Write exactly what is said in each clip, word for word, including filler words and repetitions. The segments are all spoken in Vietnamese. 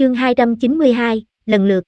Chương hai trăm chín mươi hai, lần lượt.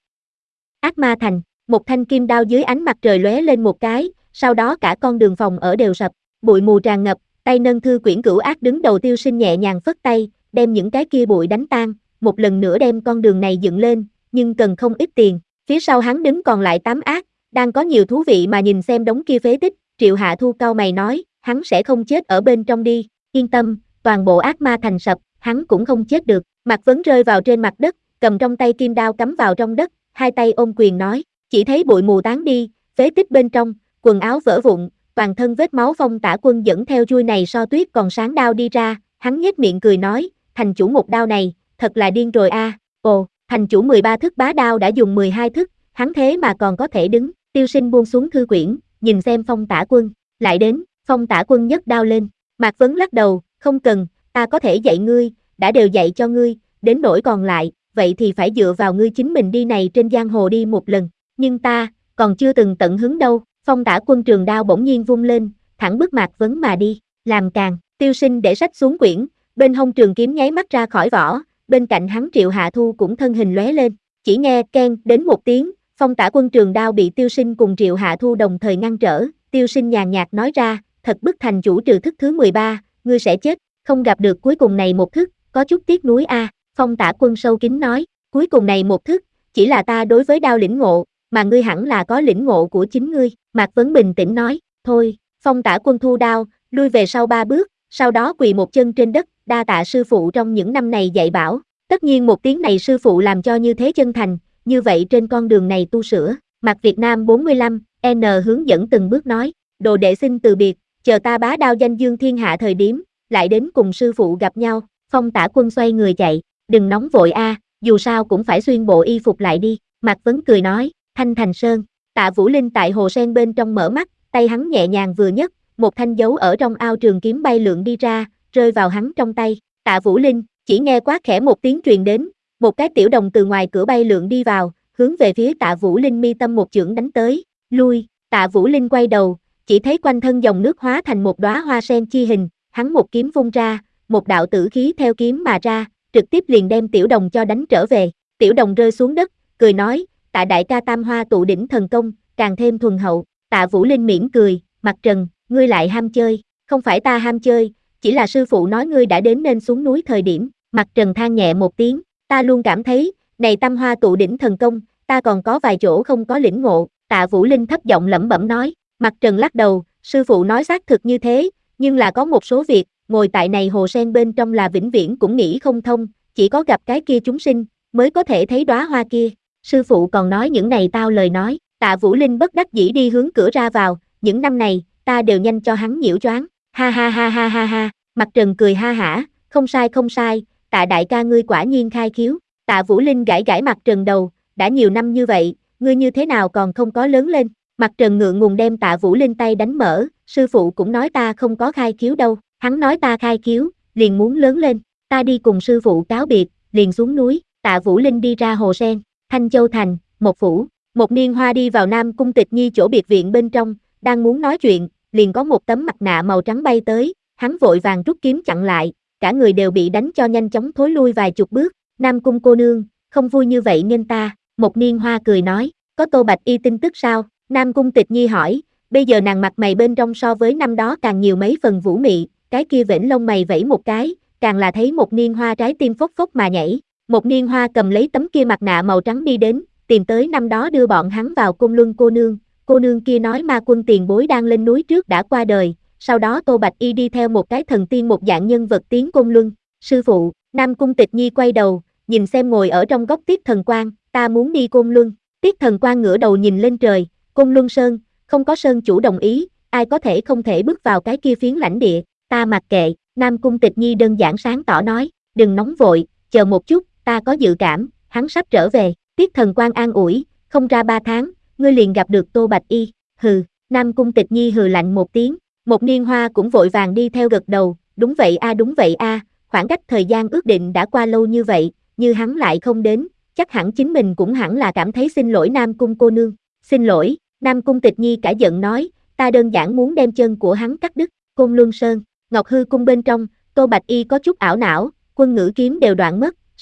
Ác ma thành, một thanh kim đao dưới ánh mặt trời lóe lên một cái, sau đó cả con đường phòng ở đều sập, bụi mù tràn ngập, tay nâng thư quyển cửu ác đứng đầu Tiêu Sinh nhẹ nhàng phất tay, đem những cái kia bụi đánh tan, một lần nữa đem con đường này dựng lên, nhưng cần không ít tiền. Phía sau hắn đứng còn lại tám ác, đang có nhiều thú vị mà nhìn xem đống kia phế tích. Triệu Hạ Thu cau mày nói, hắn sẽ không chết ở bên trong đi, yên tâm, toàn bộ ác ma thành sập, hắn cũng không chết được. Mạc Vấn rơi vào trên mặt đất, cầm trong tay kim đao cắm vào trong đất, hai tay ôm quyền nói, chỉ thấy bụi mù tán đi, phế tích bên trong, quần áo vỡ vụn, toàn thân vết máu. Phong Tả Quân dẫn theo chui này so tuyết còn sáng đao đi ra, hắn nhếch miệng cười nói, thành chủ một đao này, thật là điên rồi a. À. Ồ, thành chủ mười ba thức bá đao đã dùng mười hai thức, hắn thế mà còn có thể đứng. Tiêu Sinh buông xuống thư quyển, nhìn xem Phong Tả Quân, lại đến. Phong Tả Quân nhấc đao lên, Mạc Vấn lắc đầu, không cần, ta có thể dạy ngươi, đã đều dạy cho ngươi, đến nỗi còn lại, vậy thì phải dựa vào ngươi chính mình đi này trên giang hồ đi một lần, nhưng ta, còn chưa từng tận hứng đâu. Phong Tả Quân trường đao bỗng nhiên vung lên, thẳng bức Mạc Vấn mà đi, làm càng. Tiêu Sinh để sách xuống quyển, bên hông trường kiếm nháy mắt ra khỏi vỏ, bên cạnh hắn Triệu Hạ Thu cũng thân hình lóe lên, chỉ nghe keng đến một tiếng, Phong Tả Quân trường đao bị Tiêu Sinh cùng Triệu Hạ Thu đồng thời ngăn trở. Tiêu Sinh nhàn nhạt nói ra, thật bức thành chủ trừ thức thứ mười ba, ngươi sẽ chết, không gặp được cuối cùng này một thức, có chút tiếc nuối a. À. Phong Tả Quân sâu kín nói, cuối cùng này một thức, chỉ là ta đối với đao lĩnh ngộ, mà ngươi hẳn là có lĩnh ngộ của chính ngươi. Mạc Vấn bình tĩnh nói, thôi. Phong Tả Quân thu đao, lui về sau ba bước, sau đó quỳ một chân trên đất, đa tạ sư phụ trong những năm này dạy bảo. Tất nhiên một tiếng này sư phụ làm cho như thế chân thành, như vậy trên con đường này tu sửa. Mạc Việt Nam bốn mươi lăm, N hướng dẫn từng bước nói, đồ đệ xin từ biệt, chờ ta bá đao danh dương thiên hạ thời điểm, lại đến cùng sư phụ gặp nhau. Phong Tả Quân xoay người chạy, đừng nóng vội a, à, dù sao cũng phải xuyên bộ y phục lại đi. Mạc Vấn cười nói, Thanh Thành Sơn. Tạ Vũ Linh tại hồ sen bên trong mở mắt, tay hắn nhẹ nhàng vừa nhấc, một thanh dấu ở trong ao trường kiếm bay lượn đi ra, rơi vào hắn trong tay. Tạ Vũ Linh, chỉ nghe quát khẽ một tiếng truyền đến, một cái tiểu đồng từ ngoài cửa bay lượn đi vào, hướng về phía Tạ Vũ Linh mi tâm một chưởng đánh tới, lui. Tạ Vũ Linh quay đầu, chỉ thấy quanh thân dòng nước hóa thành một đóa hoa sen chi hình, hắn một kiếm vung ra, một đạo tử khí theo kiếm mà ra, trực tiếp liền đem tiểu đồng cho đánh trở về. Tiểu đồng rơi xuống đất, cười nói, Tạ đại ca tam hoa tụ đỉnh thần công, càng thêm thuần hậu. Tạ Vũ Linh mỉm cười, Mặt Trần, ngươi lại ham chơi, không phải ta ham chơi, chỉ là sư phụ nói ngươi đã đến nên xuống núi thời điểm. Mặt Trần than nhẹ một tiếng, ta luôn cảm thấy, này tam hoa tụ đỉnh thần công, ta còn có vài chỗ không có lĩnh ngộ. Tạ Vũ Linh thấp giọng lẩm bẩm nói. Mặt Trần lắc đầu, sư phụ nói xác thực như thế, nhưng là có một số việc, ngồi tại này hồ sen bên trong là vĩnh viễn cũng nghĩ không thông, chỉ có gặp cái kia chúng sinh, mới có thể thấy đóa hoa kia. Sư phụ còn nói những này tao lời nói. Tạ Vũ Linh bất đắc dĩ đi hướng cửa ra vào, những năm này, ta đều nhanh cho hắn nhiễu choáng. Ha ha ha ha ha ha. Mặt Trần cười ha hả, không sai không sai, Tạ đại ca ngươi quả nhiên khai khiếu. Tạ Vũ Linh gãi gãi Mặt Trần đầu, đã nhiều năm như vậy, ngươi như thế nào còn không có lớn lên. Mặt Trần ngượng ngùng đem Tạ Vũ Linh tay đánh mở, sư phụ cũng nói ta không có khai khiếu đâu, hắn nói ta khai khiếu, liền muốn lớn lên, ta đi cùng sư phụ cáo biệt, liền xuống núi. Tạ Vũ Linh đi ra hồ sen, Thanh Châu Thành, một phủ, một niên hoa đi vào Nam Cung Tịch Nhi chỗ biệt viện bên trong, đang muốn nói chuyện, liền có một tấm mặt nạ màu trắng bay tới, hắn vội vàng rút kiếm chặn lại, cả người đều bị đánh cho nhanh chóng thối lui vài chục bước. Nam Cung cô nương, không vui như vậy nên ta. Một niên hoa cười nói, có Tô Bạch Y tin tức sao? Nam Cung Tịch Nhi hỏi, bây giờ nàng mặt mày bên trong so với năm đó càng nhiều mấy phần vũ mị, cái kia vểnh lông mày vẫy một cái, càng là thấy một niên hoa trái tim phốc phốc mà nhảy. Một niên hoa cầm lấy tấm kia mặt nạ màu trắng đi đến, tìm tới năm đó đưa bọn hắn vào Côn Luân cô nương. Cô nương kia nói ma quân tiền bối đang lên núi trước đã qua đời, sau đó Tô Bạch Y đi theo một cái thần tiên một dạng nhân vật tiến Côn Luân. Sư phụ. Nam Cung Tịch Nhi quay đầu, nhìn xem ngồi ở trong góc Tiết Thần Quang, ta muốn đi Côn Luân. Tiết Thần Quang ngửa đầu nhìn lên trời, Côn Luân Sơn, không có sơn chủ đồng ý, ai có thể không thể bước vào cái kia phiến lãnh địa, ta mặc kệ. Nam Cung Tịch Nhi đơn giản sáng tỏ nói, đừng nóng vội, chờ một chút, ta có dự cảm, hắn sắp trở về. Tiết Thần Quang an ủi, không ra ba tháng, ngươi liền gặp được Tô Bạch Y. Hừ. Nam Cung Tịch Nhi hừ lạnh một tiếng, một niên hoa cũng vội vàng đi theo gật đầu, đúng vậy a đúng vậy a, khoảng cách thời gian ước định đã qua lâu như vậy, như hắn lại không đến, chắc hẳn chính mình cũng hẳn là cảm thấy xin lỗi Nam Cung cô nương. Xin lỗi. Nam Cung Tịch Nhi cả giận nói, ta đơn giản muốn đem chân của hắn cắt đứt. Côn Luân Sơn, Ngọc Hư cung bên trong, Tô Bạch Y có chút ảo não, quân ngữ kiếm đều đoạn mất,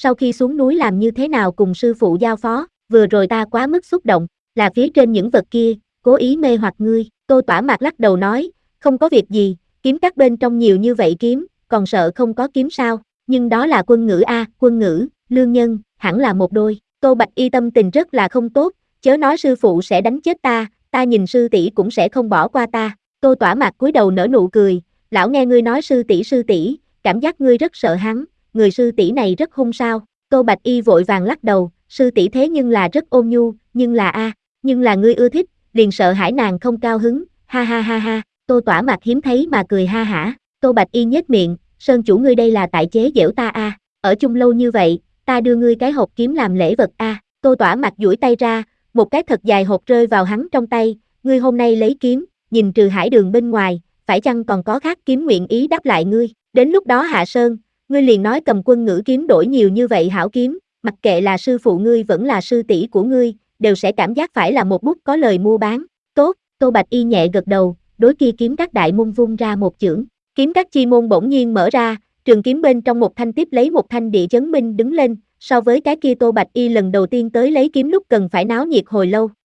sau khi xuống núi làm như thế nào cùng sư phụ giao phó, vừa rồi ta quá mức xúc động, là phía trên những vật kia, cố ý mê hoặc ngươi, Tô Tỏa Mạc lắc đầu nói, không có việc gì, kiếm các bên trong nhiều như vậy kiếm, còn sợ không có kiếm sao, nhưng đó là quân ngữ a, quân ngữ, lương nhân, hẳn là một đôi, Tô Bạch Y tâm tình rất là không tốt, chớ nói sư phụ sẽ đánh chết ta, ta nhìn sư tỷ cũng sẽ không bỏ qua ta, Tô Tỏa Mạc cúi đầu nở nụ cười, lão nghe ngươi nói sư tỷ sư tỷ, cảm giác ngươi rất sợ hắn, người sư tỷ này rất hung sao, Tô Bạch Y vội vàng lắc đầu, sư tỷ thế nhưng là rất ôn nhu, nhưng là a, nhưng là ngươi ưa thích, liền sợ hãi nàng không cao hứng, ha ha ha ha, Tô Tỏa Mạc hiếm thấy mà cười ha hả, Tô Bạch Y nhếch miệng, Sơn chủ ngươi đây là tại chế giễu ta a, ở chung lâu như vậy, ta đưa ngươi cái hộp kiếm làm lễ vật a, Tô Tỏa Mạc duỗi tay ra, một cái thật dài hộp rơi vào hắn trong tay, ngươi hôm nay lấy kiếm, nhìn trừ hải đường bên ngoài, phải chăng còn có khác kiếm nguyện ý đáp lại ngươi, đến lúc đó Hạ Sơn, ngươi liền nói cầm quân ngữ kiếm đổi nhiều như vậy hảo kiếm, mặc kệ là sư phụ ngươi vẫn là sư tỷ của ngươi, đều sẽ cảm giác phải là một bút có lời mua bán, tốt, Tô Bạch Y nhẹ gật đầu, đối kia kiếm các đại môn vung ra một chưởng, kiếm các chi môn bỗng nhiên mở ra, trường kiếm bên trong một thanh tiếp lấy một thanh địa chấn minh đứng lên, so với cái kia Tô Bạch Y lần đầu tiên tới lấy kiếm lúc cần phải náo nhiệt hồi lâu,